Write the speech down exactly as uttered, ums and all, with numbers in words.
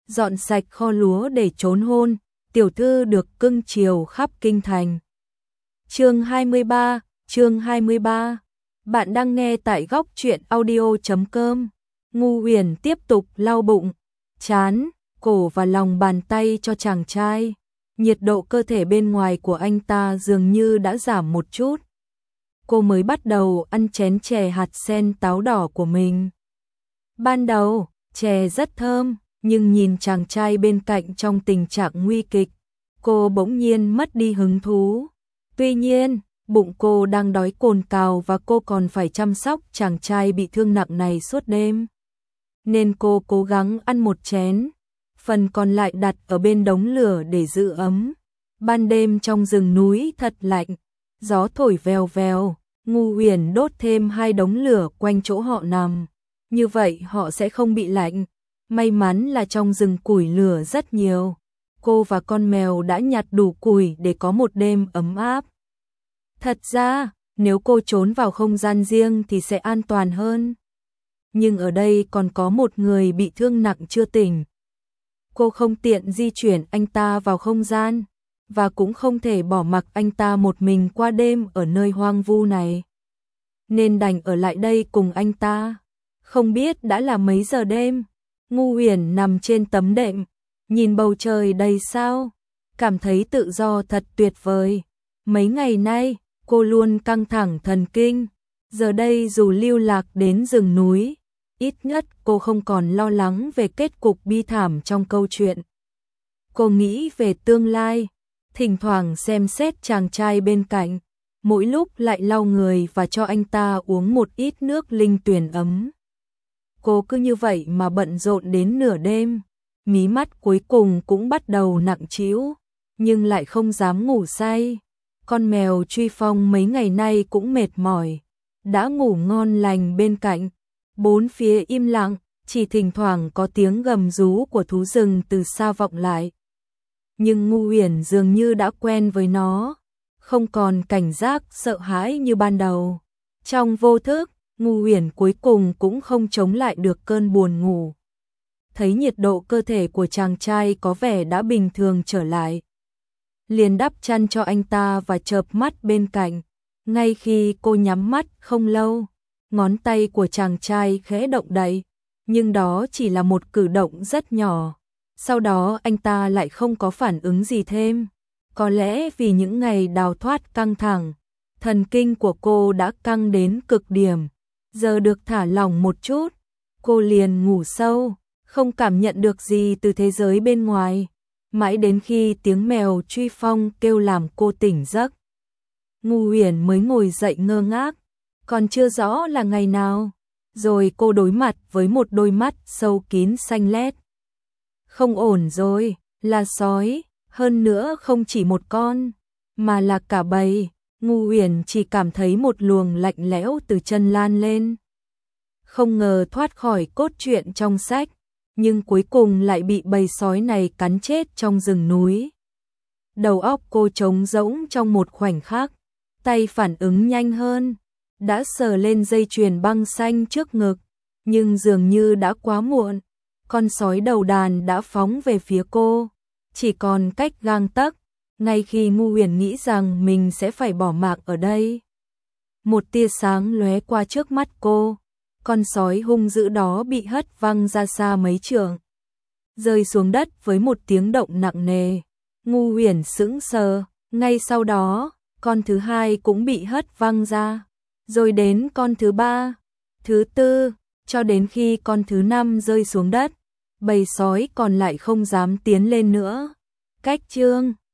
dọn sạch kho lúa để trốn hôn, tiểu thư được cưng chiều khắp kinh thành. Chương hai mươi ba, chương hai mươi ba. Bạn đang nghe tại góc truyện audio chấm com. Ngu Huyền tiếp tục lau bụng, trán, cổ và lòng bàn tay cho chàng trai. Nhiệt độ cơ thể bên ngoài của anh ta dường như đã giảm một chút. Cô mới bắt đầu ăn chén chè hạt sen táo đỏ của mình. Ban đầu, chè rất thơm, nhưng nhìn chàng trai bên cạnh trong tình trạng nguy kịch, cô bỗng nhiên mất đi hứng thú. Tuy nhiên, bụng cô đang đói cồn cào và cô còn phải chăm sóc chàng trai bị thương nặng này suốt đêm. Nên cô cố gắng ăn một chén, phần còn lại đặt ở bên đống lửa để giữ ấm. Ban đêm trong rừng núi thật lạnh, gió thổi vèo vèo, Ngu Huyền đốt thêm hai đống lửa quanh chỗ họ nằm. Như vậy họ sẽ không bị lạnh. May mắn là trong rừng củi lửa rất nhiều. Cô và con mèo đã nhặt đủ củi để có một đêm ấm áp. Thật ra, nếu cô trốn vào không gian riêng thì sẽ an toàn hơn. Nhưng ở đây còn có một người bị thương nặng chưa tỉnh. Cô không tiện di chuyển anh ta vào không gian, và cũng không thể bỏ mặc anh ta một mình qua đêm ở nơi hoang vu này. Nên đành ở lại đây cùng anh ta. Không biết đã là mấy giờ đêm, Ngu Huyền nằm trên tấm đệm, nhìn bầu trời đầy sao, cảm thấy tự do thật tuyệt vời. Mấy ngày nay, cô luôn căng thẳng thần kinh, giờ đây dù lưu lạc đến rừng núi, ít nhất cô không còn lo lắng về kết cục bi thảm trong câu chuyện. Cô nghĩ về tương lai, thỉnh thoảng xem xét chàng trai bên cạnh, mỗi lúc lại lau người và cho anh ta uống một ít nước linh tuyền ấm. Cô cứ như vậy mà bận rộn đến nửa đêm, mí mắt cuối cùng cũng bắt đầu nặng trĩu, nhưng lại không dám ngủ say. Con mèo Truy Phong mấy ngày nay cũng mệt mỏi, đã ngủ ngon lành bên cạnh. Bốn phía im lặng, chỉ thỉnh thoảng có tiếng gầm rú của thú rừng từ xa vọng lại. Nhưng Ngu Huyền dường như đã quen với nó, không còn cảnh giác sợ hãi như ban đầu. Trong vô thức, Ngu Huyền cuối cùng cũng không chống lại được cơn buồn ngủ. Thấy nhiệt độ cơ thể của chàng trai có vẻ đã bình thường trở lại, liền đắp chăn cho anh ta và chợp mắt bên cạnh. Ngay khi cô nhắm mắt không lâu, ngón tay của chàng trai khẽ động đậy, nhưng đó chỉ là một cử động rất nhỏ. Sau đó anh ta lại không có phản ứng gì thêm. Có lẽ vì những ngày đào thoát căng thẳng, thần kinh của cô đã căng đến cực điểm. Giờ được thả lỏng một chút, cô liền ngủ sâu, không cảm nhận được gì từ thế giới bên ngoài. Mãi đến khi tiếng mèo Truy Phong kêu làm cô tỉnh giấc, Ngu Huyền mới ngồi dậy ngơ ngác. Còn chưa rõ là ngày nào, rồi cô đối mặt với một đôi mắt sâu kín xanh lét. Không ổn rồi, là sói, hơn nữa không chỉ một con, mà là cả bầy. Ngu Huyền chỉ cảm thấy một luồng lạnh lẽo từ chân lan lên. Không ngờ thoát khỏi cốt truyện trong sách, nhưng cuối cùng lại bị bầy sói này cắn chết trong rừng núi. Đầu óc cô trống rỗng trong một khoảnh khắc, tay phản ứng nhanh hơn, đã sờ lên dây chuyền băng xanh trước ngực, nhưng dường như đã quá muộn. Con sói đầu đàn đã phóng về phía cô, chỉ còn cách gang tấc. Ngay khi Ngu Huyền nghĩ rằng mình sẽ phải bỏ mạng ở đây, một tia sáng lóe qua trước mắt cô. Con sói hung dữ đó bị hất văng ra xa mấy trượng, rơi xuống đất với một tiếng động nặng nề. Ngu Huyền sững sờ, ngay sau đó, con thứ hai cũng bị hất văng ra, rồi đến con thứ ba, thứ tư, cho đến khi con thứ năm rơi xuống đất, bầy sói còn lại không dám tiến lên nữa. Cách chương